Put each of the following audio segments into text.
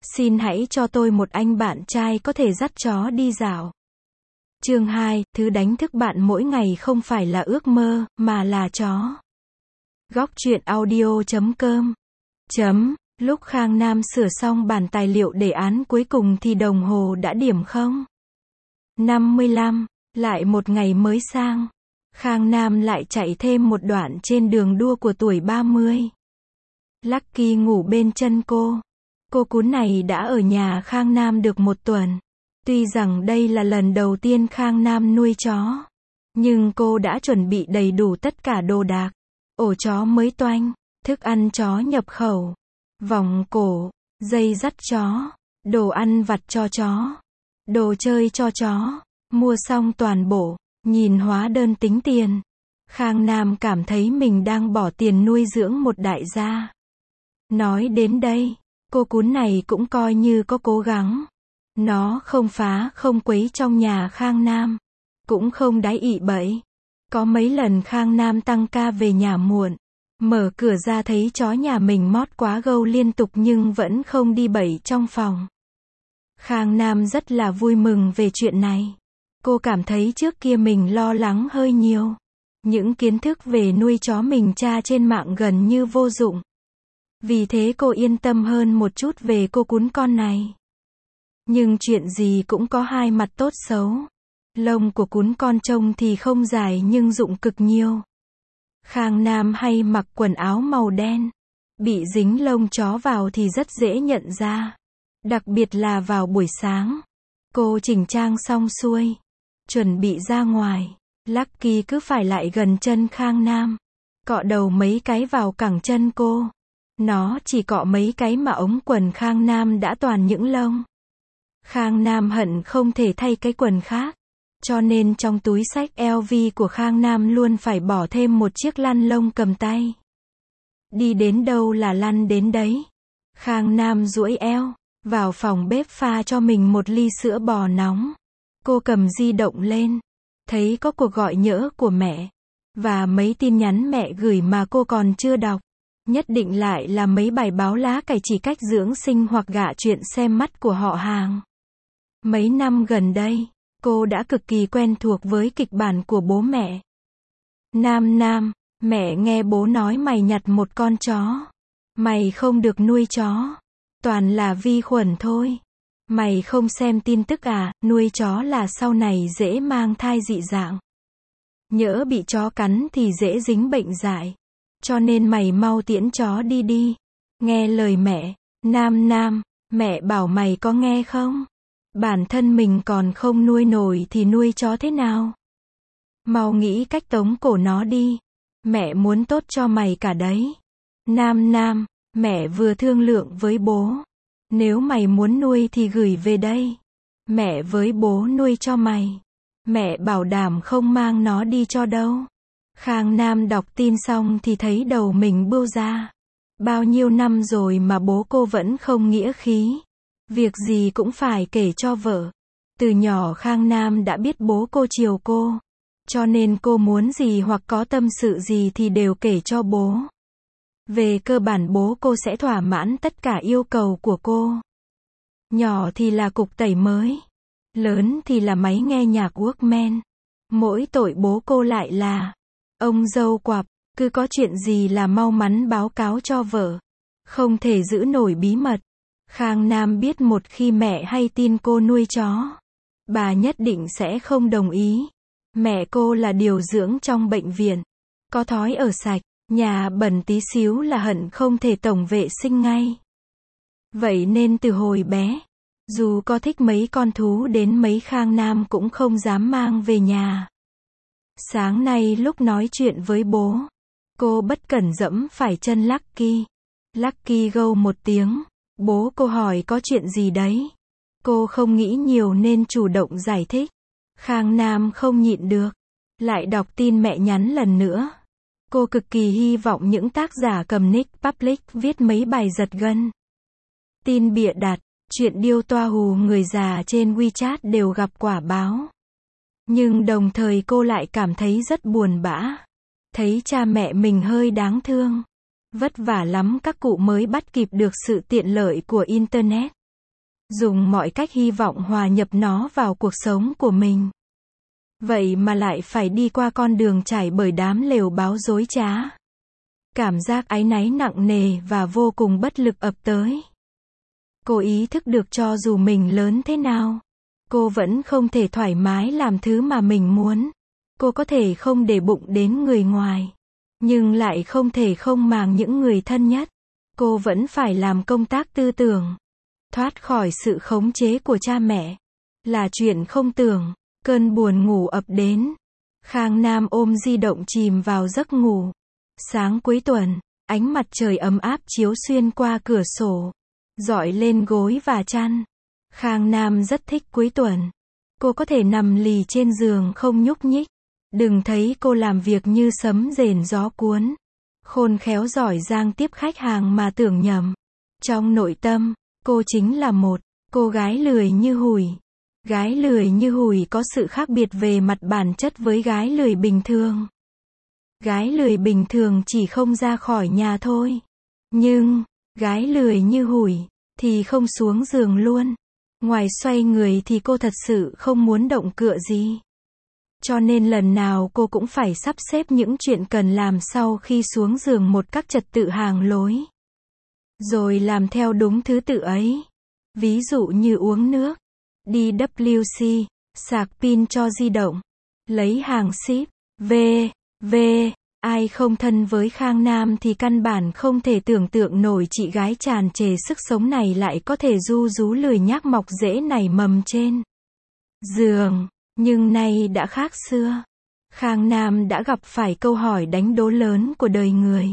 Xin hãy cho tôi một anh bạn trai có thể dắt chó đi dạo. Chương 2, thứ đánh thức bạn mỗi ngày không phải là ước mơ, mà là chó. Góc truyện audio.com. Lúc Khang Nam sửa xong bản tài liệu đề án cuối cùng thì đồng hồ đã điểm 0:55, lại một ngày mới sang. Khang Nam lại chạy thêm một đoạn trên đường đua của tuổi 30. Lucky ngủ bên chân cô. Cô cún này đã ở nhà Khang Nam được một tuần. Tuy rằng đây là lần đầu tiên Khang Nam nuôi chó, nhưng cô đã chuẩn bị đầy đủ tất cả đồ đạc. Ổ chó mới toanh, thức ăn chó nhập khẩu, vòng cổ, dây dắt chó, đồ ăn vặt cho chó, đồ chơi cho chó. Mua xong toàn bộ, nhìn hóa đơn tính tiền. Khang Nam cảm thấy mình đang bỏ tiền nuôi dưỡng một đại gia. Nói đến đây, cô cún này cũng coi như có cố gắng. Nó không phá không quấy trong nhà Khang Nam, cũng không đái ị bẫy. Có mấy lần Khang Nam tăng ca về nhà muộn, mở cửa ra thấy chó nhà mình mót quá gâu liên tục nhưng vẫn không đi bẫy trong phòng. Khang Nam rất là vui mừng về chuyện này. Cô cảm thấy trước kia mình lo lắng hơi nhiều. Những kiến thức về nuôi chó mình tra trên mạng gần như vô dụng. Vì thế cô yên tâm hơn một chút về cô cún con này. Nhưng chuyện gì cũng có hai mặt tốt xấu. Lông của cún con trông thì không dài nhưng dụng cực nhiều. Khang Nam hay mặc quần áo màu đen. Bị dính lông chó vào thì rất dễ nhận ra. Đặc biệt là vào buổi sáng. Cô chỉnh trang xong xuôi, chuẩn bị ra ngoài. Lucky cứ phải lại gần chân Khang Nam, cọ đầu mấy cái vào cẳng chân cô. Nó chỉ cọ mấy cái mà ống quần Khang Nam đã toàn những lông. Khang Nam hận không thể thay cái quần khác, cho nên trong túi xách LV của Khang Nam luôn phải bỏ thêm một chiếc lăn lông cầm tay. Đi đến đâu là lăn đến đấy. Khang Nam duỗi eo, vào phòng bếp pha cho mình một ly sữa bò nóng. Cô cầm di động lên, thấy có cuộc gọi nhỡ của mẹ, và mấy tin nhắn mẹ gửi mà cô còn chưa đọc. Nhất định lại là mấy bài báo lá cải chỉ cách dưỡng sinh hoặc gạ chuyện xem mắt của họ hàng. Mấy năm gần đây, cô đã cực kỳ quen thuộc với kịch bản của bố mẹ. Nam, mẹ nghe bố nói mày nhặt một con chó. Mày không được nuôi chó. Toàn là vi khuẩn thôi. Mày không xem tin tức à, nuôi chó là sau này dễ mang thai dị dạng. Nhỡ bị chó cắn thì dễ dính bệnh dại. Cho nên mày mau tiễn chó đi. Nghe lời mẹ. Nam, mẹ bảo mày có nghe không? Bản thân mình còn không nuôi nổi thì nuôi chó thế nào? Mau nghĩ cách tống cổ nó đi. Mẹ muốn tốt cho mày cả đấy. Nam, mẹ vừa thương lượng với bố. Nếu mày muốn nuôi thì gửi về đây. Mẹ với bố nuôi cho mày. Mẹ bảo đảm không mang nó đi cho đâu. Khang Nam đọc tin xong thì thấy đầu mình bươu ra. Bao nhiêu năm rồi mà bố cô vẫn không nghĩa khí. Việc gì cũng phải kể cho vợ. Từ nhỏ Khang Nam đã biết bố cô chiều cô. Cho nên cô muốn gì hoặc có tâm sự gì thì đều kể cho bố. Về cơ bản bố cô sẽ thỏa mãn tất cả yêu cầu của cô. Nhỏ thì là cục tẩy mới. Lớn thì là máy nghe nhạc Walkman. Mỗi tội bố cô lại là ông dâu quặp, cứ có chuyện gì là mau mắn báo cáo cho vợ. Không thể giữ nổi bí mật. Khang Nam biết một khi mẹ hay tin cô nuôi chó, bà nhất định sẽ không đồng ý. Mẹ cô là điều dưỡng trong bệnh viện. Có thói ở sạch, nhà bẩn tí xíu là hận không thể tổng vệ sinh ngay. Vậy nên từ hồi bé, dù có thích mấy con thú đến mấy Khang Nam cũng không dám mang về nhà. Sáng nay lúc nói chuyện với bố, cô bất cẩn dẫm phải chân Lucky. Lucky gâu một tiếng. Bố cô hỏi có chuyện gì đấy. Cô không nghĩ nhiều nên chủ động giải thích. Khang Nam không nhịn được, lại đọc tin mẹ nhắn lần nữa. Cô cực kỳ hy vọng những tác giả cầm nick public viết mấy bài giật gân. Tin bịa đặt, chuyện điêu toa hù người già trên WeChat đều gặp quả báo. Nhưng đồng thời cô lại cảm thấy rất buồn bã. Thấy cha mẹ mình hơi đáng thương. Vất vả lắm các cụ mới bắt kịp được sự tiện lợi của Internet. dùng mọi cách hy vọng hòa nhập nó vào cuộc sống của mình. Vậy mà lại phải đi qua con đường trải bởi đám lều báo dối trá. Cảm giác áy náy nặng nề và vô cùng bất lực ập tới. Cô ý thức được cho dù mình lớn thế nào, cô vẫn không thể thoải mái làm thứ mà mình muốn. Cô có thể không để bụng đến người ngoài, nhưng lại không thể không màng những người thân nhất. Cô vẫn phải làm công tác tư tưởng. Thoát khỏi sự khống chế của cha mẹ là chuyện không tưởng. Cơn buồn ngủ ập đến. Khang Nam ôm di động chìm vào giấc ngủ. Sáng cuối tuần, ánh mặt trời ấm áp chiếu xuyên qua cửa sổ, rọi lên gối và chăn. Khang Nam rất thích cuối tuần. Cô có thể nằm lì trên giường không nhúc nhích. Đừng thấy cô làm việc như sấm rền gió cuốn. Khôn khéo giỏi giang tiếp khách hàng mà tưởng nhầm. Trong nội tâm, cô chính là một cô gái lười như hủi. Gái lười như hủi có sự khác biệt về mặt bản chất với gái lười bình thường. Gái lười bình thường chỉ không ra khỏi nhà thôi. Nhưng, gái lười như hủi, thì không xuống giường luôn. Ngoài xoay người thì cô thật sự không muốn động cựa gì. Cho nên lần nào cô cũng phải sắp xếp những chuyện cần làm sau khi xuống giường một cách trật tự hàng lối. Rồi làm theo đúng thứ tự ấy. Ví dụ như uống nước, đi WC, sạc pin cho di động, lấy hàng ship, ai không thân với Khang Nam thì căn bản không thể tưởng tượng nổi chị gái tràn trề sức sống này lại có thể ru rú lười nhác mọc rễ nảy mầm trên giường. Nhưng nay đã khác xưa. Khang Nam đã gặp phải câu hỏi đánh đố lớn của đời người.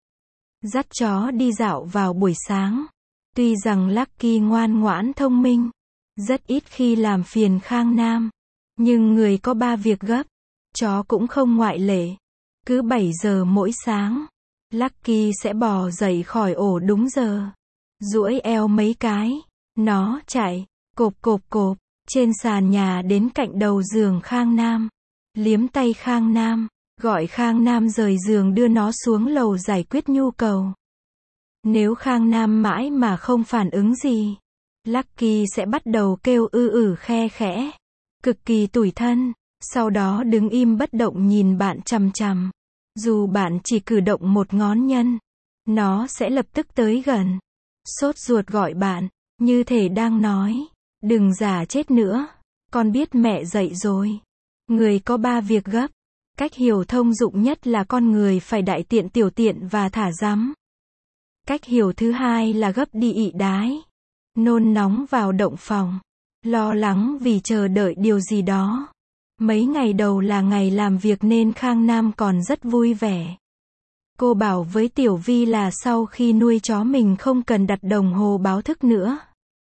Dắt chó đi dạo vào buổi sáng. Tuy rằng Lucky ngoan ngoãn thông minh, rất ít khi làm phiền Khang Nam. Nhưng người có 3 việc gấp, chó cũng không ngoại lệ. Cứ 7 giờ mỗi sáng, Lucky sẽ bò dậy khỏi ổ đúng giờ. Duỗi eo mấy cái, nó chạy, cộp, trên sàn nhà đến cạnh đầu giường Khang Nam. Liếm tay Khang Nam, gọi Khang Nam rời giường đưa nó xuống lầu giải quyết nhu cầu. Nếu Khang Nam mãi mà không phản ứng gì, Lucky sẽ bắt đầu kêu khe khẽ, cực kỳ tủi thân, sau đó đứng im bất động nhìn bạn chằm chằm. Dù bạn chỉ cử động một ngón nhân, nó sẽ lập tức tới gần, sốt ruột gọi bạn, như thể đang nói, đừng giả chết nữa, con biết mẹ dậy rồi. Người có 3 việc gấp, cách hiểu thông dụng nhất là con người phải đại tiện tiểu tiện và thả rắm. Cách hiểu thứ hai là gấp đi ị đái, nôn nóng vào động phòng, lo lắng vì chờ đợi điều gì đó. Mấy ngày đầu là ngày làm việc nên Khang Nam còn rất vui vẻ. Cô bảo với Tiểu Vi là sau khi nuôi chó mình không cần đặt đồng hồ báo thức nữa.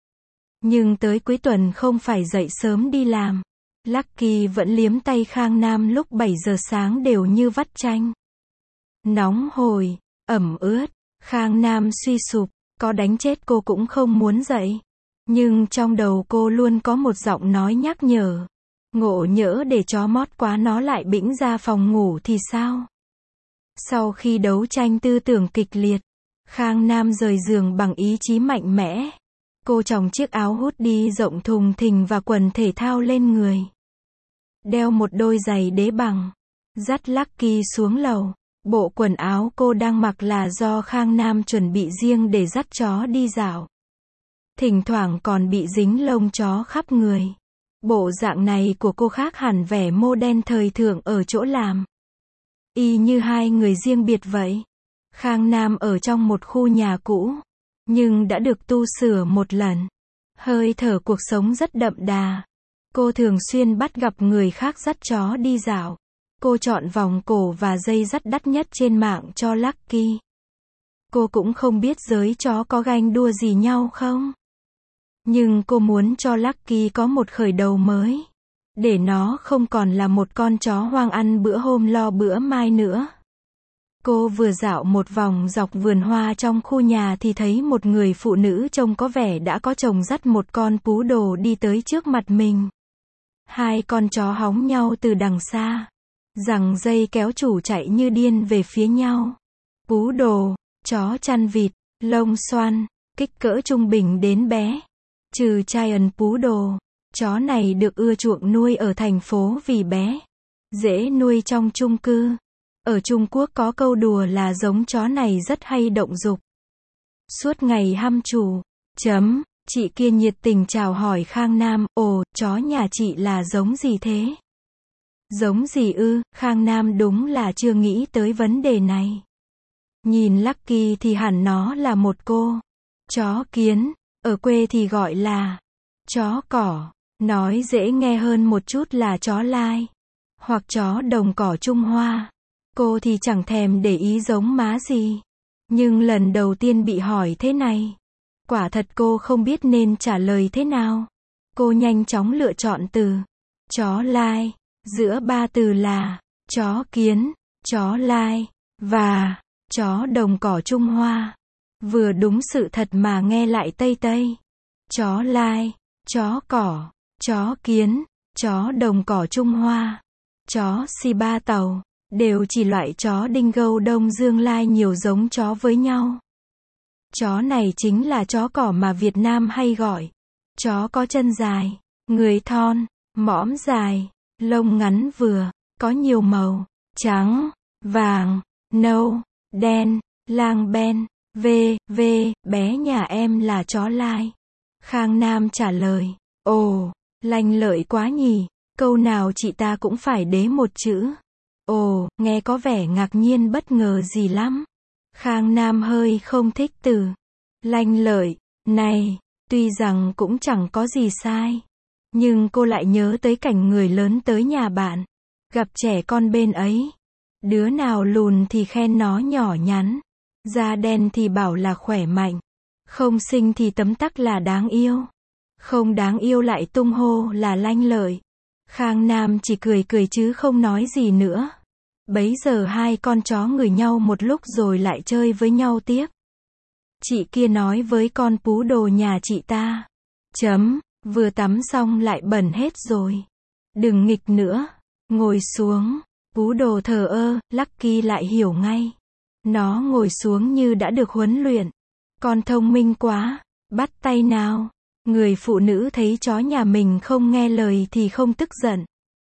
Nhưng tới cuối tuần không phải dậy sớm đi làm. Lucky vẫn liếm tay Khang Nam lúc 7 giờ sáng đều như vắt chanh. Nóng hổi, ẩm ướt, Khang Nam suy sụp, có đánh chết cô cũng không muốn dậy. Nhưng trong đầu cô luôn có một giọng nói nhắc nhở. Ngộ nhỡ để chó mót quá nó lại bĩnh ra phòng ngủ thì sao? Sau khi đấu tranh tư tưởng kịch liệt, Khang Nam rời giường bằng ý chí mạnh mẽ. Cô chồng chiếc áo hoodie rộng thùng thình và quần thể thao lên người. Đeo một đôi giày đế bằng. Dắt Lucky xuống lầu. Bộ quần áo cô đang mặc là do Khang Nam chuẩn bị riêng để dắt chó đi dạo. Thỉnh thoảng còn bị dính lông chó khắp người. Bộ dạng này của cô khác hẳn vẻ mô đen thời thượng ở chỗ làm. Y như hai người riêng biệt vậy. Khang Nam ở trong một khu nhà cũ, nhưng đã được tu sửa một lần. Hơi thở cuộc sống rất đậm đà. Cô thường xuyên bắt gặp người khác dắt chó đi dạo. Cô chọn vòng cổ và dây dắt đắt nhất trên mạng cho Lucky. Cô cũng không biết giới chó có ganh đua gì nhau không. Nhưng cô muốn cho Lucky có một khởi đầu mới. Để nó không còn là một con chó hoang ăn bữa hôm lo bữa mai nữa. Cô vừa dạo một vòng dọc vườn hoa trong khu nhà thì thấy một người phụ nữ trông có vẻ đã có chồng dắt một con pú đồ đi tới trước mặt mình. Hai con chó hóng nhau từ đằng xa. Giằng dây kéo chủ chạy như điên về phía nhau. Pú đồ, chó chăn vịt, lông xoăn, kích cỡ trung bình đến bé. Trừ Giant Poodle, chó này được ưa chuộng nuôi ở thành phố vì bé, dễ nuôi trong chung cư. Ở Trung Quốc có câu đùa là giống chó này rất hay động dục, suốt ngày hăm chủ. Chị kia nhiệt tình chào hỏi Khang Nam, ồ, chó nhà chị là giống gì thế? Giống gì ư? Khang Nam đúng là chưa nghĩ tới vấn đề này. Nhìn Lucky thì hẳn nó là một cô chó kiến, ở quê thì gọi là chó cỏ, nói dễ nghe hơn một chút là chó lai, hoặc chó đồng cỏ Trung Hoa. Cô thì chẳng thèm để ý giống má gì. Nhưng lần đầu tiên bị hỏi thế này, quả thật cô không biết nên trả lời thế nào. Cô nhanh chóng lựa chọn từ chó lai, giữa ba từ là chó kiến, chó lai, và chó đồng cỏ Trung Hoa. Vừa đúng sự thật mà nghe lại tây tây. Chó lai, chó cỏ, chó kiến, chó đồng cỏ Trung Hoa, chó Shiba Tàu, đều chỉ loại chó Dingo Đông Dương lai nhiều giống chó với nhau. Chó này chính là chó cỏ mà Việt Nam hay gọi. Chó có chân dài, người thon, mõm dài, lông ngắn vừa, có nhiều màu, trắng, vàng, nâu, đen, lang ben, bé nhà em là chó lai. Khang Nam trả lời, ồ, lanh lợi quá nhỉ, câu nào chị ta cũng phải đế một chữ. Ồ, nghe có vẻ ngạc nhiên bất ngờ gì lắm. Khang Nam hơi không thích từ lanh lợi này, tuy rằng cũng chẳng có gì sai. Nhưng cô lại nhớ tới cảnh người lớn tới nhà bạn, gặp trẻ con bên ấy. Đứa nào lùn thì khen nó nhỏ nhắn, da đen thì bảo là khỏe mạnh, không xinh thì tấm tắc là đáng yêu, không đáng yêu lại tung hô là lanh lợi. Khang Nam chỉ cười cười chứ không nói gì nữa. Bấy giờ hai con chó ngửi nhau một lúc rồi lại chơi với nhau tiếp. Chị kia nói với con pú đồ nhà chị ta, vừa tắm xong lại bẩn hết rồi. Đừng nghịch nữa, ngồi xuống. Pú đồ thờ ơ, Lucky lại hiểu ngay. Nó ngồi xuống như đã được huấn luyện. Con thông minh quá, bắt tay nào. Người phụ nữ thấy chó nhà mình không nghe lời thì không tức giận,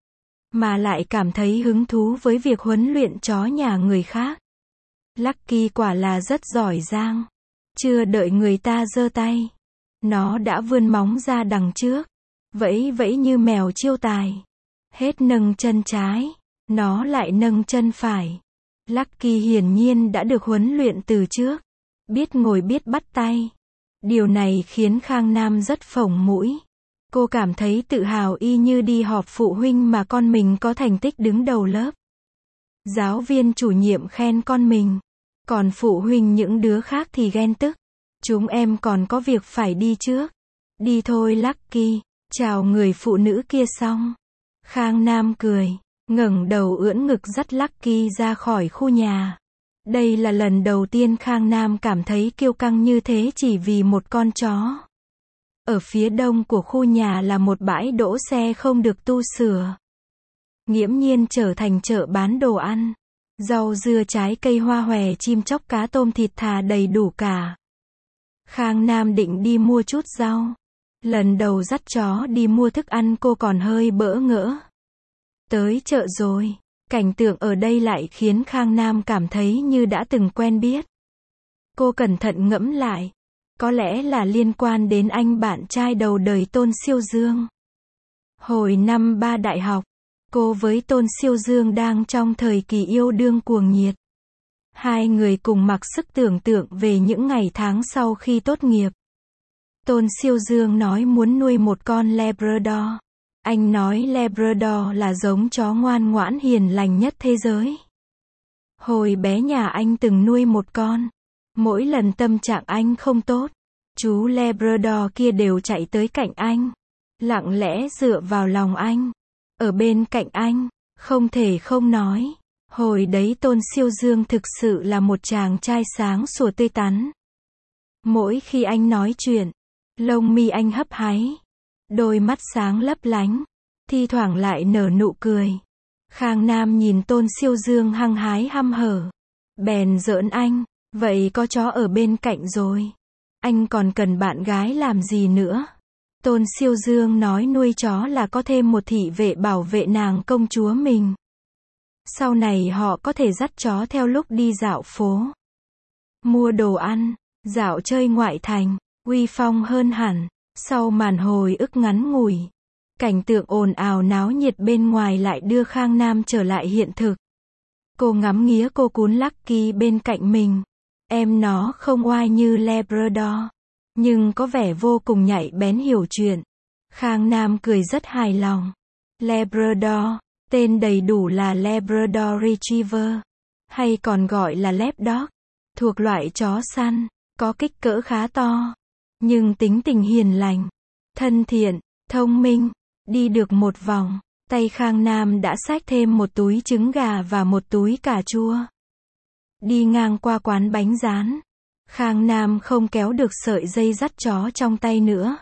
mà lại cảm thấy hứng thú với việc huấn luyện chó nhà người khác. Lucky quả là rất giỏi giang. Chưa đợi người ta giơ tay, nó đã vươn móng ra đằng trước, vẫy vẫy như mèo chiêu tài. Hết nâng chân trái, nó lại nâng chân phải. Lucky hiển nhiên đã được huấn luyện từ trước, biết ngồi biết bắt tay. Điều này khiến Khang Nam rất phồng mũi. Cô cảm thấy tự hào y như đi họp phụ huynh mà con mình có thành tích đứng đầu lớp. Giáo viên chủ nhiệm khen con mình, còn phụ huynh những đứa khác thì ghen tức. Chúng em còn có việc phải đi trước. Đi thôi Lucky, chào người phụ nữ kia xong. Khang Nam cười, ngẩng đầu ưỡn ngực dắt Lucky ra khỏi khu nhà. Đây là lần đầu tiên Khang Nam cảm thấy kiêu căng như thế chỉ vì một con chó. Ở phía đông của khu nhà là một bãi đỗ xe không được tu sửa. Nghiễm nhiên trở thành chợ bán đồ ăn. Rau dưa trái cây hoa hòe chim chóc cá tôm thịt thà đầy đủ cả. Khang Nam định đi mua chút rau. Lần đầu dắt chó đi mua thức ăn cô còn hơi bỡ ngỡ. Tới chợ rồi, cảnh tượng ở đây lại khiến Khang Nam cảm thấy như đã từng quen biết. Cô cẩn thận ngẫm lại. Có lẽ là liên quan đến anh bạn trai đầu đời Tôn Siêu Dương. Hồi năm 3 đại học, cô với Tôn Siêu Dương đang trong thời kỳ yêu đương cuồng nhiệt. Hai người cùng mặc sức tưởng tượng về những ngày tháng sau khi tốt nghiệp. Tôn Siêu Dương nói muốn nuôi một con Labrador. Anh nói Labrador là giống chó ngoan ngoãn hiền lành nhất thế giới. Hồi bé nhà anh từng nuôi một con. Mỗi lần tâm trạng anh không tốt, chú Labrador kia đều chạy tới cạnh anh, lặng lẽ dựa vào lòng anh, ở bên cạnh anh, không thể không nói. Hồi đấy Tôn Siêu Dương thực sự là một chàng trai sáng sủa tươi tắn. Mỗi khi anh nói chuyện, lông mi anh hấp háy, đôi mắt sáng lấp lánh, thi thoảng lại nở nụ cười. Khang Nam nhìn Tôn Siêu Dương hăng hái hăm hở, bèn giỡn anh, vậy có chó ở bên cạnh rồi, anh còn cần bạn gái làm gì nữa? Tôn Siêu Dương nói nuôi chó là có thêm một thị vệ bảo vệ nàng công chúa mình. Sau này họ có thể dắt chó theo lúc đi dạo phố, mua đồ ăn, dạo chơi ngoại thành, uy phong hơn hẳn. Sau màn hồi ức ngắn ngủi, cảnh tượng ồn ào náo nhiệt bên ngoài lại đưa Khang Nam trở lại hiện thực. Cô ngắm nghía cô cún Lucky bên cạnh mình. Em nó không oai như Labrador, nhưng có vẻ vô cùng nhạy bén hiểu chuyện. Khang Nam cười rất hài lòng. Labrador, tên đầy đủ là Labrador Retriever, hay còn gọi là Lapdog, thuộc loại chó săn, có kích cỡ khá to, nhưng tính tình hiền lành, thân thiện, thông minh. Đi được một vòng, tay Khang Nam đã xách thêm một túi trứng gà và một túi cà chua. Đi ngang qua quán bánh rán, Khang Nam không kéo được sợi dây dắt chó trong tay nữa.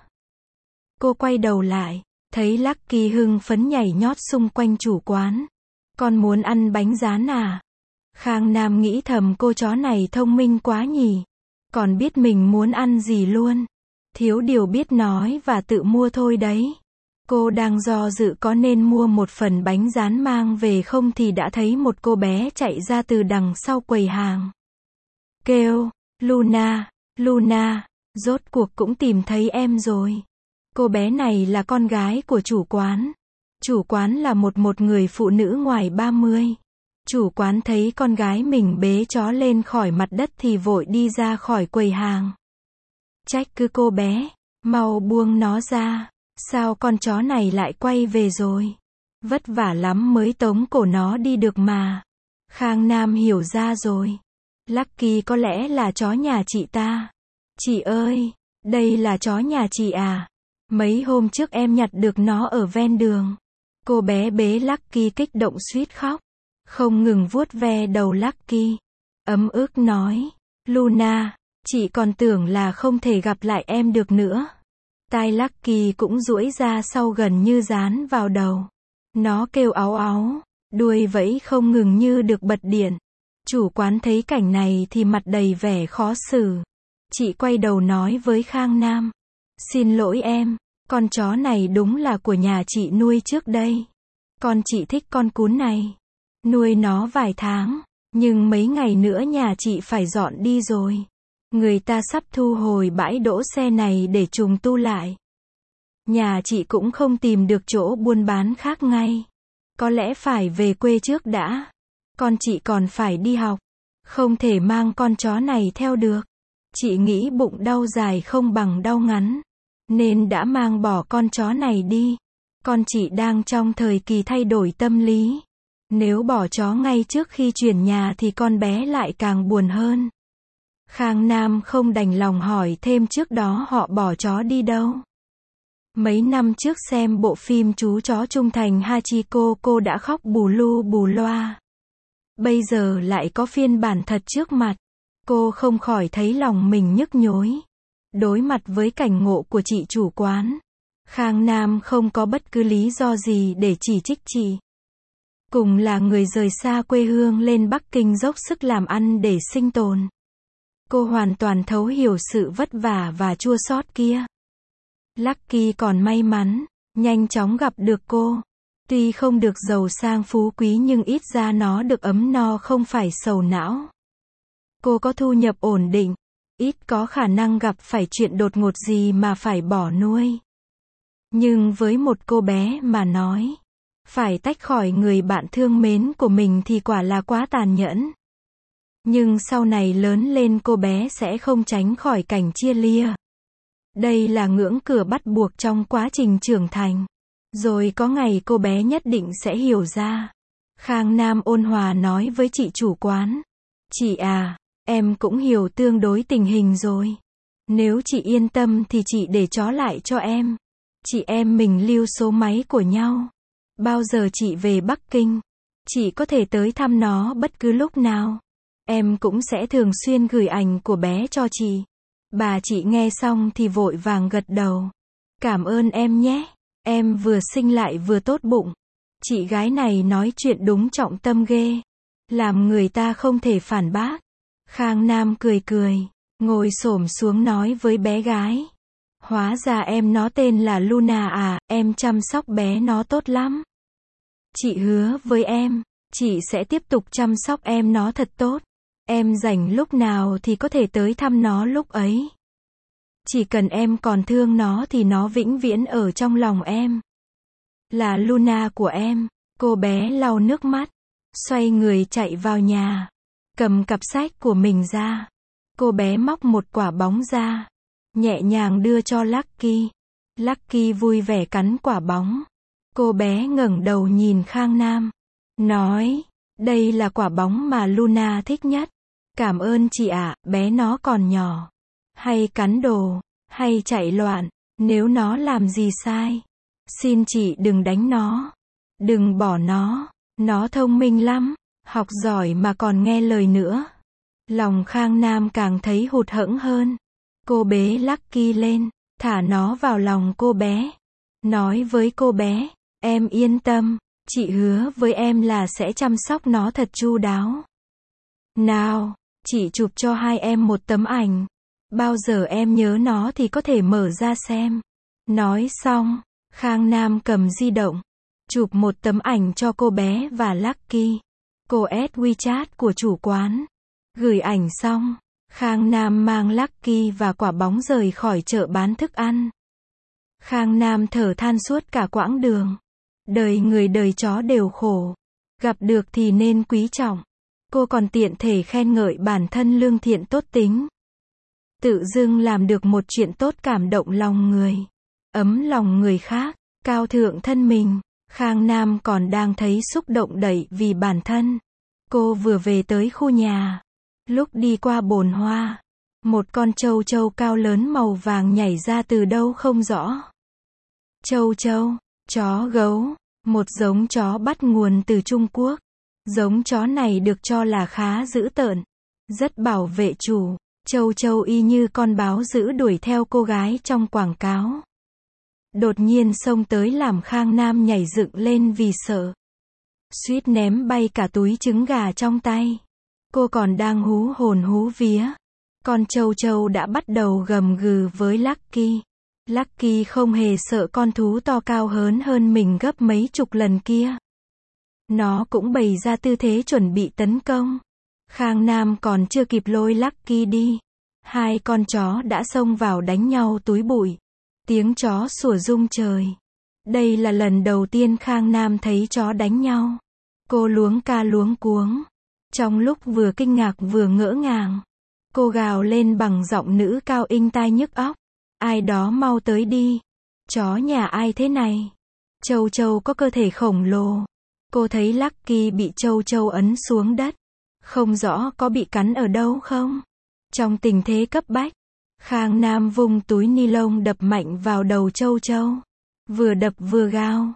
Cô quay đầu lại, thấy Lucky hưng phấn nhảy nhót xung quanh chủ quán. Con muốn ăn bánh rán à? Khang Nam nghĩ thầm cô chó này thông minh quá nhỉ, còn biết mình muốn ăn gì luôn. Thiếu điều biết nói và tự mua thôi đấy. Cô đang do dự có nên mua một phần bánh rán mang về không thì đã thấy một cô bé chạy ra từ đằng sau quầy hàng. Kêu, Luna, Luna, rốt cuộc cũng tìm thấy em rồi. Cô bé này là con gái của chủ quán. Chủ quán là một người phụ nữ ngoài 30. Chủ quán thấy con gái mình bế chó lên khỏi mặt đất thì vội đi ra khỏi quầy hàng. Trách cứ cô bé, mau buông nó ra. Sao con chó này lại quay về rồi? Vất vả lắm mới tống cổ nó đi được mà. Khang Nam hiểu ra rồi. Lucky có lẽ là chó nhà chị ta. Chị ơi, đây là chó nhà chị à? Mấy hôm trước em nhặt được nó ở ven đường. Cô bé bế Lucky kích động suýt khóc, không ngừng vuốt ve đầu Lucky. Ấm ức nói, Luna, chị còn tưởng là không thể gặp lại em được nữa. Tai Lucky cũng duỗi ra sau gần như dán vào đầu. Nó kêu áu áu, đuôi vẫy không ngừng như được bật điện. Chủ quán thấy cảnh này thì mặt đầy vẻ khó xử. Chị quay đầu nói với Khang Nam, xin lỗi em, con chó này đúng là của nhà chị nuôi trước đây. Con chị thích con cún này. Nuôi nó vài tháng, nhưng mấy ngày nữa nhà chị phải dọn đi rồi. Người ta sắp thu hồi bãi đỗ xe này để trùng tu lại. Nhà chị cũng không tìm được chỗ buôn bán khác ngay. Có lẽ phải về quê trước đã. Con chị còn phải đi học. Không thể mang con chó này theo được. Chị nghĩ bụng đau dài không bằng đau ngắn, nên đã mang bỏ con chó này đi. Con chị đang trong thời kỳ thay đổi tâm lý. Nếu bỏ chó ngay trước khi chuyển nhà thì con bé lại càng buồn hơn. Khang Nam không đành lòng hỏi thêm trước đó họ bỏ chó đi đâu. Mấy năm trước xem bộ phim Chú chó trung thành Hachiko cô đã khóc bù lu bù loa. Bây giờ lại có phiên bản thật trước mặt. Cô không khỏi thấy lòng mình nhức nhối. Đối mặt với cảnh ngộ của chị chủ quán, Khang Nam không có bất cứ lý do gì để chỉ trích chị. Cùng là người rời xa quê hương lên Bắc Kinh dốc sức làm ăn để sinh tồn. Cô hoàn toàn thấu hiểu sự vất vả và chua xót kia. Lucky còn may mắn, nhanh chóng gặp được cô. Tuy không được giàu sang phú quý nhưng ít ra nó được ấm no không phải sầu não. Cô có thu nhập ổn định, ít có khả năng gặp phải chuyện đột ngột gì mà phải bỏ nuôi. Nhưng với một cô bé mà nói, phải tách khỏi người bạn thương mến của mình thì quả là quá tàn nhẫn. Nhưng sau này lớn lên cô bé sẽ không tránh khỏi cảnh chia lìa. Đây là ngưỡng cửa bắt buộc trong quá trình trưởng thành. Rồi có ngày cô bé nhất định sẽ hiểu ra. Khang Nam ôn hòa nói với chị chủ quán. Chị à, em cũng hiểu tương đối tình hình rồi. Nếu chị yên tâm thì chị để chó lại cho em. Chị em mình lưu số máy của nhau. Bao giờ chị về Bắc Kinh, chị có thể tới thăm nó bất cứ lúc nào. Em cũng sẽ thường xuyên gửi ảnh của bé cho chị. Bà chị nghe xong thì vội vàng gật đầu. Cảm ơn em nhé. Em vừa xinh lại vừa tốt bụng. Chị gái này nói chuyện đúng trọng tâm ghê. Làm người ta không thể phản bác. Khang Nam cười cười, ngồi xổm xuống nói với bé gái. Hóa ra em nó tên là Luna à, em chăm sóc bé nó tốt lắm. Chị hứa với em, chị sẽ tiếp tục chăm sóc em nó thật tốt. Em rảnh lúc nào thì có thể tới thăm nó lúc ấy. Chỉ cần em còn thương nó thì nó vĩnh viễn ở trong lòng em. Là Luna của em. Cô bé lau nước mắt, xoay người chạy vào nhà, cầm cặp sách của mình ra. Cô bé móc một quả bóng ra, nhẹ nhàng đưa cho Lucky. Lucky vui vẻ cắn quả bóng. Cô bé ngẩng đầu nhìn Khang Nam, nói, đây là quả bóng mà Luna thích nhất. Cảm ơn chị ạ, bé nó còn nhỏ. Hay cắn đồ, hay chạy loạn, nếu nó làm gì sai, xin chị đừng đánh nó. Đừng bỏ nó thông minh lắm, học giỏi mà còn nghe lời nữa. Lòng Khang Nam càng thấy hụt hẫng hơn. Cô bế Lucky lên, thả nó vào lòng cô bé. Nói với cô bé, em yên tâm, chị hứa với em là sẽ chăm sóc nó thật chu đáo. Nào, chị chụp cho hai em một tấm ảnh. Bao giờ em nhớ nó thì có thể mở ra xem. Nói xong, Khang Nam cầm di động, chụp một tấm ảnh cho cô bé và Lucky. Cô add WeChat của chủ quán. Gửi ảnh xong, Khang Nam mang Lucky và quả bóng rời khỏi chợ bán thức ăn. Khang Nam thở than suốt cả quãng đường. Đời người đời chó đều khổ. Gặp được thì nên quý trọng. Cô còn tiện thể khen ngợi bản thân lương thiện tốt tính. Tự dưng làm được một chuyện tốt cảm động lòng người. Ấm lòng người khác, cao thượng thân mình. Khang Nam còn đang thấy xúc động đẩy vì bản thân. Cô vừa về tới khu nhà. Lúc đi qua bồn hoa, một con trâu trâu cao lớn màu vàng nhảy ra từ đâu không rõ. Trâu trâu, chó gấu, một giống chó bắt nguồn từ Trung Quốc. Giống chó này được cho là khá dữ tợn, rất bảo vệ chủ. Trâu trâu y như con báo dữ đuổi theo cô gái trong quảng cáo. Đột nhiên xông tới làm Khang Nam nhảy dựng lên vì sợ. Suýt ném bay cả túi trứng gà trong tay. Cô còn đang hú hồn hú vía. Con trâu trâu đã bắt đầu gầm gừ với Lucky. Lucky không hề sợ con thú to cao hơn mình gấp mấy chục lần kia. Nó cũng bày ra tư thế chuẩn bị tấn công. Khang Nam còn chưa kịp lôi Lucky đi. Hai con chó đã xông vào đánh nhau túi bụi. Tiếng chó sủa rung trời. Đây là lần đầu tiên Khang Nam thấy chó đánh nhau. Cô luống ca luống cuống. Trong lúc vừa kinh ngạc vừa ngỡ ngàng, cô gào lên bằng giọng nữ cao inh tai nhức óc. Ai đó mau tới đi. Chó nhà ai thế này? Trâu trâu có cơ thể khổng lồ. Cô thấy Lucky bị trâu trâu ấn xuống đất. Không rõ có bị cắn ở đâu không? Trong tình thế cấp bách, Khang Nam vung túi ni lông đập mạnh vào đầu trâu trâu. Vừa đập vừa gào,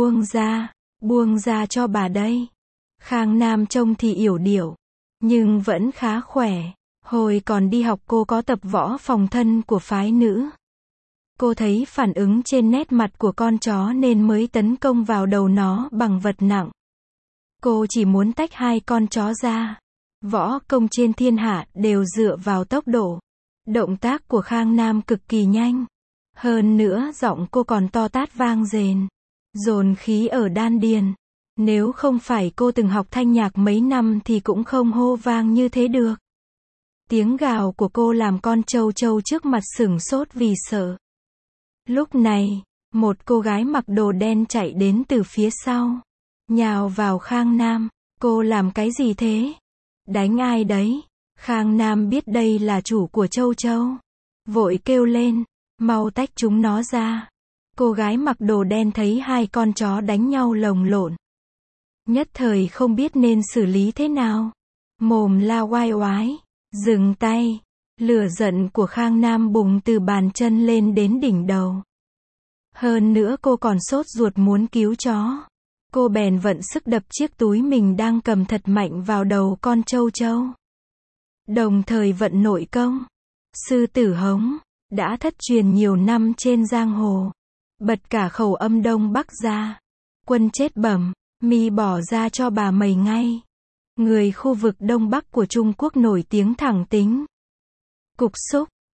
buông ra cho bà đây. Khang Nam trông thì yểu điệu, nhưng vẫn khá khỏe. Hồi còn đi học cô có tập võ phòng thân của phái nữ. Cô thấy phản ứng trên nét mặt của con chó nên mới tấn công vào đầu nó bằng vật nặng. Cô chỉ muốn tách hai con chó ra. Võ công trên thiên hạ đều dựa vào tốc độ. Động tác của Khang Nam cực kỳ nhanh. Hơn nữa giọng cô còn to tát vang rền, dồn khí ở đan điền. Nếu không phải cô từng học thanh nhạc mấy năm thì cũng không hô vang như thế được. Tiếng gào của cô làm con trâu trâu trước mặt sửng sốt vì sợ. Lúc này, một cô gái mặc đồ đen chạy đến từ phía sau, nhào vào Khang Nam. Cô làm cái gì thế? Đánh ai đấy? Khang Nam biết đây là chủ của trâu trâu. Vội kêu lên, mau tách chúng nó ra. Cô gái mặc đồ đen thấy hai con chó đánh nhau lồng lộn. Nhất thời không biết nên xử lý thế nào. Mồm la oai oái, dừng tay. Lửa giận của Khang Nam bùng từ bàn chân lên đến đỉnh đầu. Hơn nữa cô còn sốt ruột muốn cứu chó. Cô bèn vận sức đập chiếc túi mình đang cầm thật mạnh vào đầu con trâu trâu. Đồng thời vận nội công. Sư tử hống, đã thất truyền nhiều năm trên giang hồ. Bật cả khẩu âm Đông Bắc ra. Quân chết bẩm, mi bỏ ra cho bà mày ngay. Người khu vực Đông Bắc của Trung Quốc nổi tiếng thẳng tính. Cục xúc,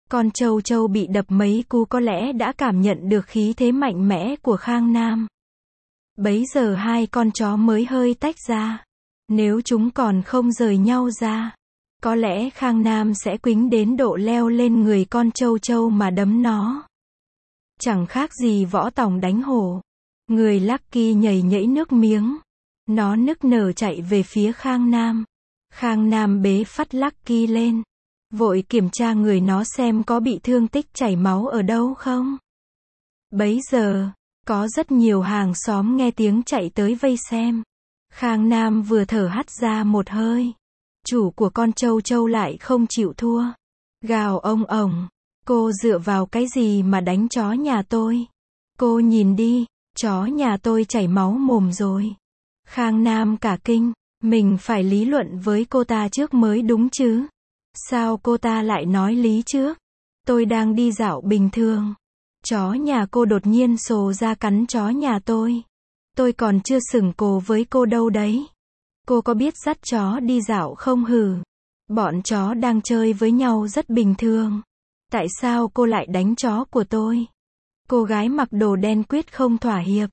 Con Châu Châu bị đập mấy cú có lẽ đã cảm nhận được khí thế mạnh mẽ của Khang Nam. Bấy giờ hai con chó mới hơi tách ra. Nếu chúng còn không rời nhau ra, có lẽ Khang Nam sẽ quýnh đến độ leo lên người con Châu Châu mà đấm nó. Chẳng khác gì võ tòng đánh hổ. Người Lucky nhảy nhảy nước miếng. Nó nức nở chạy về phía Khang Nam. Khang Nam bế phát Lucky lên. Vội kiểm tra người nó xem có bị thương tích chảy máu ở đâu không. Bấy giờ, có rất nhiều hàng xóm nghe tiếng chạy tới vây xem. Khang Nam vừa thở hắt ra một hơi. Chủ của con Châu Châu lại không chịu thua. Gào ông ổng. Cô dựa vào cái gì mà đánh chó nhà tôi? Cô nhìn đi, chó nhà tôi chảy máu mồm rồi. Khang Nam cả kinh, mình phải lý luận với cô ta trước mới đúng chứ. Sao cô ta lại nói lý trước? Tôi đang đi dạo bình thường. Chó nhà cô đột nhiên sồ ra cắn chó nhà tôi. Tôi còn chưa sửng cồ với cô đâu đấy. Cô có biết dắt chó đi dạo không hử? Bọn chó đang chơi với nhau rất bình thường. Tại sao cô lại đánh chó của tôi? Cô gái mặc đồ đen quyết không thỏa hiệp.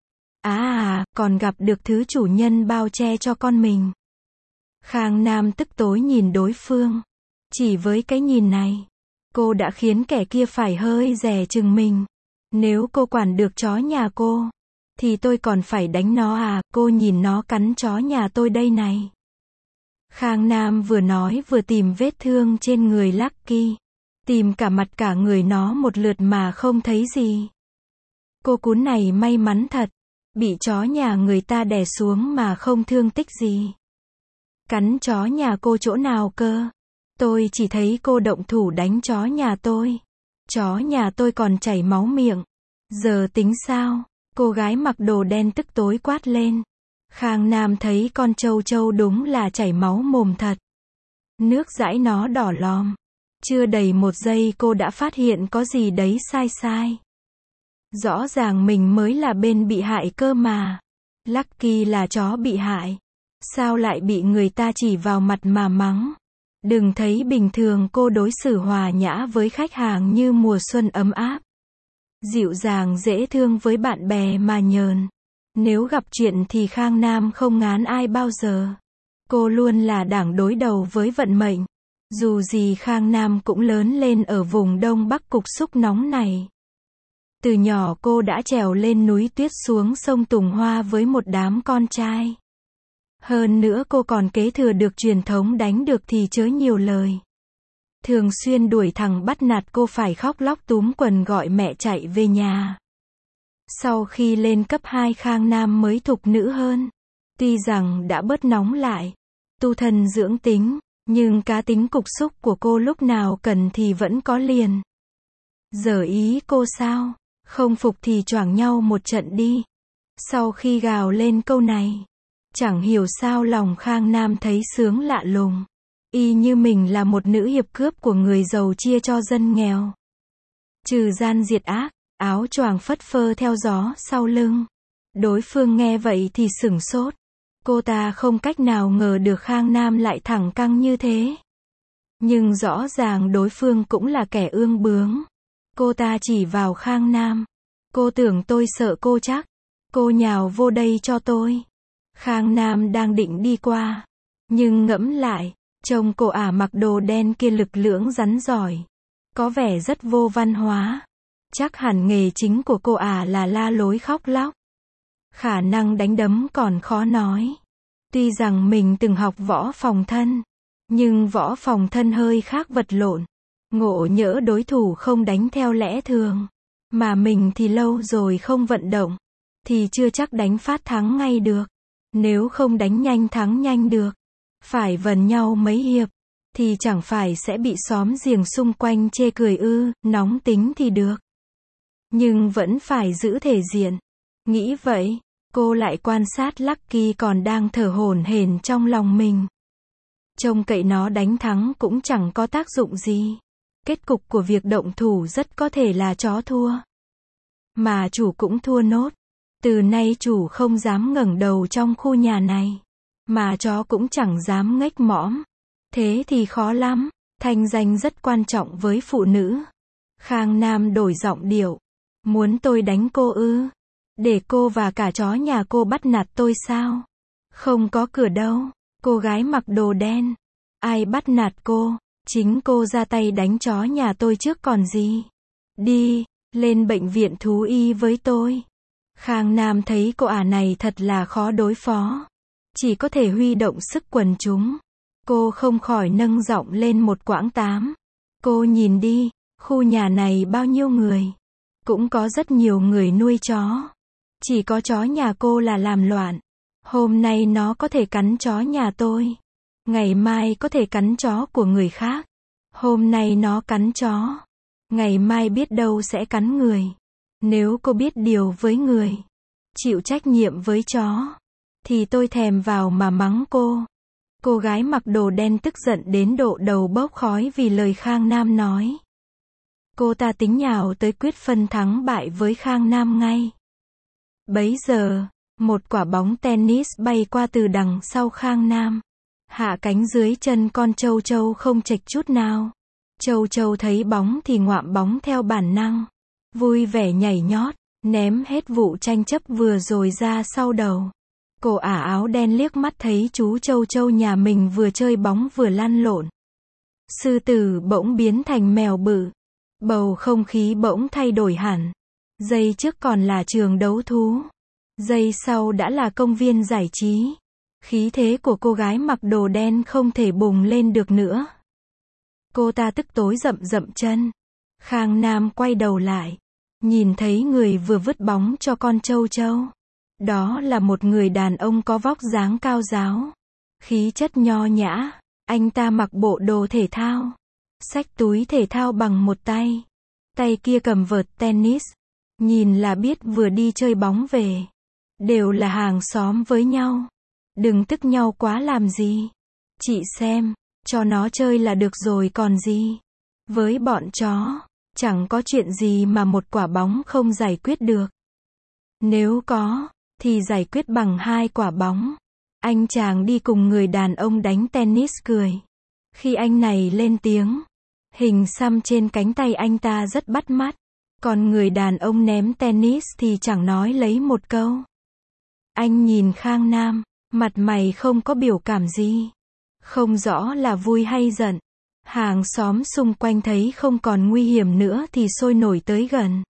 Còn gặp được thứ chủ nhân bao che cho con mình. Khang Nam tức tối nhìn đối phương. Chỉ với cái nhìn này, cô đã khiến kẻ kia phải hơi dè chừng mình. Nếu cô quản được chó nhà cô, thì tôi còn phải đánh nó à? Cô nhìn nó cắn chó nhà tôi đây này. Khang Nam vừa nói vừa tìm vết thương trên người Lucky. Tìm cả mặt cả người nó một lượt mà không thấy gì. Cô cún này may mắn thật. Bị chó nhà người ta đè xuống mà không thương tích gì. Cắn chó nhà cô chỗ nào cơ? Tôi chỉ thấy cô động thủ đánh chó nhà tôi. Chó nhà tôi còn chảy máu miệng. Giờ tính sao? Cô gái mặc đồ đen tức tối quát lên. Khang Nam thấy con Châu Châu đúng là chảy máu mồm thật. Nước dãi nó đỏ lòm. Chưa đầy một giây cô đã phát hiện có gì đấy sai. Rõ ràng mình mới là bên bị hại cơ mà. Lucky là chó bị hại. Sao lại bị người ta chỉ vào mặt mà mắng? Đừng thấy bình thường cô đối xử hòa nhã với khách hàng như mùa xuân ấm áp. Dịu dàng dễ thương với bạn bè mà nhờn. Nếu gặp chuyện thì Khang Nam không ngán ai bao giờ. Cô luôn là đảng đối đầu với vận mệnh. Dù gì Khang Nam cũng lớn lên ở vùng Đông Bắc cục súc nóng này. Từ nhỏ cô đã trèo lên núi tuyết xuống sông Tùng Hoa với một đám con trai. Hơn nữa cô còn kế thừa được truyền thống đánh được thì chớ nhiều lời. Thường xuyên đuổi thằng bắt nạt cô phải khóc lóc túm quần gọi mẹ chạy về nhà. Sau khi lên cấp 2 Khang Nam mới thục nữ hơn. Tuy rằng đã bớt nóng lại, tu thân dưỡng tính, nhưng cá tính cục súc của cô lúc nào cần thì vẫn có liền. Giờ ý cô sao? Không phục thì choảng nhau một trận đi. Sau khi gào lên câu này, chẳng hiểu sao lòng Khang Nam thấy sướng lạ lùng. Y như mình là một nữ hiệp cướp của người giàu chia cho dân nghèo. Trừ gian diệt ác, áo choàng phất phơ theo gió sau lưng. Đối phương nghe vậy thì sửng sốt. Cô ta không cách nào ngờ được Khang Nam lại thẳng căng như thế. Nhưng rõ ràng đối phương cũng là kẻ ương bướng. Cô ta chỉ vào Khang Nam. Cô tưởng tôi sợ cô chắc. Cô nhào vô đây cho tôi. Khang Nam đang định đi qua. Nhưng ngẫm lại, trông cô ả mặc đồ đen kia lực lưỡng rắn giỏi. Có vẻ rất vô văn hóa. Chắc hẳn nghề chính của cô ả là la lối khóc lóc. Khả năng đánh đấm còn khó nói. Tuy rằng mình từng học võ phòng thân, nhưng võ phòng thân hơi khác vật lộn. Ngộ nhỡ đối thủ không đánh theo lẽ thường, mà mình thì lâu rồi không vận động, thì chưa chắc đánh phát thắng ngay được. Nếu không đánh nhanh thắng nhanh được, phải vần nhau mấy hiệp, thì chẳng phải sẽ bị xóm giềng xung quanh chê cười ư? Nóng tính thì được, nhưng vẫn phải giữ thể diện. Nghĩ vậy, cô lại quan sát Lucky còn đang thở hổn hển trong lòng mình. Trông cậy nó đánh thắng cũng chẳng có tác dụng gì. Kết cục của việc động thủ rất có thể là chó thua. Mà chủ cũng thua nốt. Từ nay chủ không dám ngẩng đầu trong khu nhà này. Mà chó cũng chẳng dám ngếch mõm. Thế thì khó lắm. Thanh danh rất quan trọng với phụ nữ. Khang Nam đổi giọng điệu. Muốn tôi đánh cô ư? Để cô và cả chó nhà cô bắt nạt tôi sao? Không có cửa đâu. Cô gái mặc đồ đen. Ai bắt nạt cô? Chính cô ra tay đánh chó nhà tôi trước còn gì. Đi, lên bệnh viện thú y với tôi. Khang Nam thấy cô ả này thật là khó đối phó. Chỉ có thể huy động sức quần chúng. Cô không khỏi nâng giọng lên một quãng tám. Cô nhìn đi, khu nhà này bao nhiêu người. Cũng có rất nhiều người nuôi chó. Chỉ có chó nhà cô là làm loạn. Hôm nay nó có thể cắn chó nhà tôi. Ngày mai có thể cắn chó của người khác. Hôm nay nó cắn chó. Ngày mai biết đâu sẽ cắn người. Nếu cô biết điều với người, chịu trách nhiệm với chó, thì tôi thèm vào mà mắng cô. Cô gái mặc đồ đen tức giận đến độ đầu bốc khói vì lời Khang Nam nói. Cô ta tính nhào tới quyết phân thắng bại với Khang Nam ngay. Bấy giờ, một quả bóng tennis bay qua từ đằng sau Khang Nam. Hạ cánh dưới chân con Châu Châu không chệch chút nào. Châu Châu thấy bóng thì ngoạm bóng theo bản năng. Vui vẻ nhảy nhót, ném hết vụ tranh chấp vừa rồi ra sau đầu. Cô ả áo đen liếc mắt thấy chú Châu Châu nhà mình vừa chơi bóng vừa lăn lộn. Sư tử bỗng biến thành mèo bự. Bầu không khí bỗng thay đổi hẳn. Giây trước còn là trường đấu thú. Giây sau đã là công viên giải trí. Khí thế của cô gái mặc đồ đen không thể bùng lên được nữa. Cô ta tức tối rậm rậm chân. Khang Nam quay đầu lại. Nhìn thấy người vừa vứt bóng cho con Châu Châu. Đó là một người đàn ông có vóc dáng cao ráo. Khí chất nho nhã. Anh ta mặc bộ đồ thể thao. Xách túi thể thao bằng một tay. Tay kia cầm vợt tennis. Nhìn là biết vừa đi chơi bóng về. Đều là hàng xóm với nhau. Đừng tức nhau quá làm gì. Chị xem, cho nó chơi là được rồi còn gì. Với bọn chó, chẳng có chuyện gì mà một quả bóng không giải quyết được. Nếu có, thì giải quyết bằng 2 quả bóng. Anh chàng đi cùng người đàn ông đánh tennis cười. Khi anh này lên tiếng, hình xăm trên cánh tay anh ta rất bắt mắt. Còn người đàn ông ném tennis thì chẳng nói lấy một câu. Anh nhìn Khang Nam, mặt mày không có biểu cảm gì. Không rõ là vui hay giận. Hàng xóm xung quanh thấy không còn nguy hiểm nữa thì sôi nổi tới gần.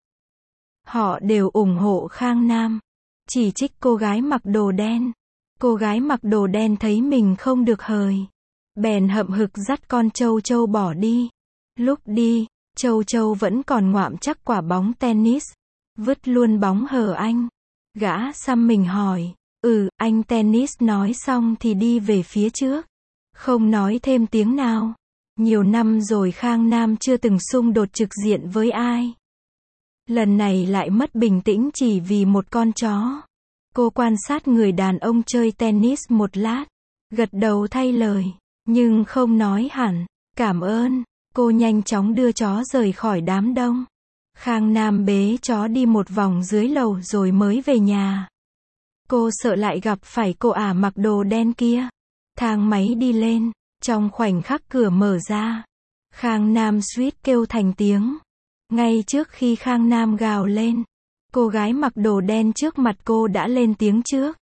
Họ đều ủng hộ Khang Nam. Chỉ trích cô gái mặc đồ đen. Cô gái mặc đồ đen thấy mình không được hời. Bèn hậm hực dắt con Châu Châu bỏ đi. Lúc đi, Châu Châu vẫn còn ngoạm chắc quả bóng tennis. Vứt luôn bóng hờ anh. Gã xăm mình hỏi. Anh tennis nói xong thì đi về phía trước. Không nói thêm tiếng nào. Nhiều năm rồi Khang Nam chưa từng xung đột trực diện với ai. Lần này lại mất bình tĩnh chỉ vì một con chó. Cô quan sát người đàn ông chơi tennis một lát. Gật đầu thay lời. Nhưng không nói hẳn. Cảm ơn. Cô nhanh chóng đưa chó rời khỏi đám đông. Khang Nam bế chó đi một vòng dưới lầu rồi mới về nhà. Cô sợ lại gặp phải cô ả mặc đồ đen kia. Thang máy đi lên. Trong khoảnh khắc cửa mở ra. Khang Nam suýt kêu thành tiếng. Ngay trước khi Khang Nam gào lên. Cô gái mặc đồ đen trước mặt cô đã lên tiếng trước.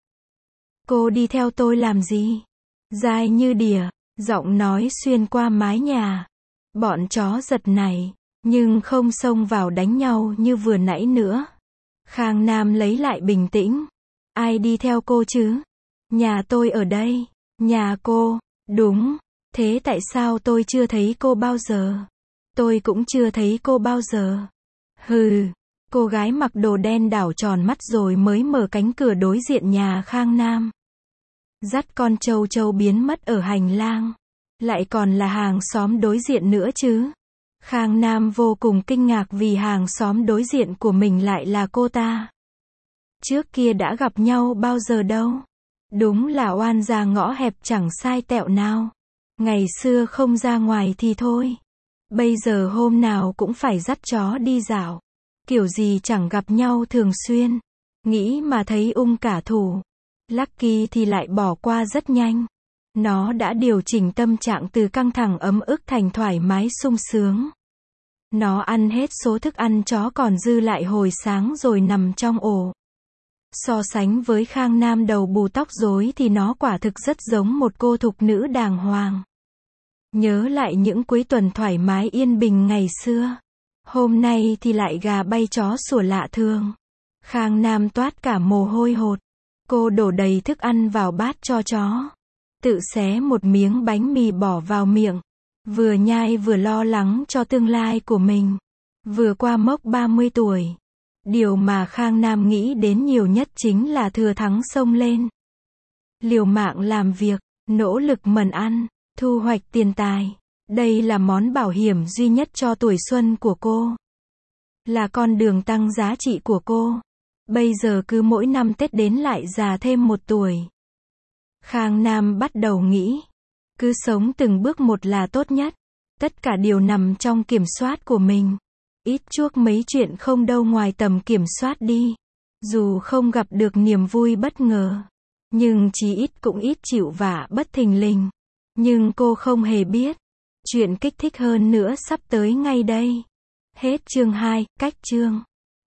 Cô đi theo tôi làm gì? Dai như đỉa. Giọng nói xuyên qua mái nhà. Bọn chó giật nảy. Nhưng không xông vào đánh nhau như vừa nãy nữa. Khang Nam lấy lại bình tĩnh. Ai đi theo cô chứ? Nhà tôi ở đây. Nhà cô. Đúng. Thế tại sao tôi chưa thấy cô bao giờ? Tôi cũng chưa thấy cô bao giờ. Hừ. Cô gái mặc đồ đen đảo tròn mắt rồi mới mở cánh cửa đối diện nhà Khang Nam. Dắt con Châu Châu biến mất ở hành lang. Lại còn là hàng xóm đối diện nữa chứ. Khang Nam vô cùng kinh ngạc vì hàng xóm đối diện của mình lại là cô ta. Trước kia đã gặp nhau bao giờ đâu. Đúng là oan gia ngõ hẹp chẳng sai tẹo nào. Ngày xưa không ra ngoài thì thôi. Bây giờ hôm nào cũng phải dắt chó đi dạo. Kiểu gì chẳng gặp nhau thường xuyên. Nghĩ mà thấy cả thủ. Lucky thì lại bỏ qua rất nhanh. Nó đã điều chỉnh tâm trạng từ căng thẳng ấm ức thành thoải mái sung sướng. Nó ăn hết số thức ăn chó còn dư lại hồi sáng rồi nằm trong ổ. So sánh với Khang Nam đầu bù tóc rối thì nó quả thực rất giống một cô thục nữ đàng hoàng. Nhớ lại những cuối tuần thoải mái yên bình ngày xưa. Hôm nay thì lại gà bay chó sủa lạ thường. Khang Nam toát cả mồ hôi hột. Cô đổ đầy thức ăn vào bát cho chó. Tự xé một miếng bánh mì bỏ vào miệng. Vừa nhai vừa lo lắng cho tương lai của mình. Vừa qua mốc 30 tuổi. Điều mà Khang Nam nghĩ đến nhiều nhất chính là thừa thắng xông lên. Liều mạng làm việc, nỗ lực mần ăn, thu hoạch tiền tài. Đây là món bảo hiểm duy nhất cho tuổi xuân của cô. Là con đường tăng giá trị của cô. Bây giờ cứ mỗi năm Tết đến lại già thêm 1 tuổi. Khang Nam bắt đầu nghĩ. Cứ sống từng bước một là tốt nhất. Tất cả đều nằm trong kiểm soát của mình. Ít chuốc mấy chuyện không đâu ngoài tầm kiểm soát đi. Dù không gặp được niềm vui bất ngờ. Nhưng chí ít cũng ít chịu vả bất thình lình. Nhưng cô không hề biết. Chuyện kích thích hơn nữa sắp tới ngay đây. Hết chương 2, cách chương.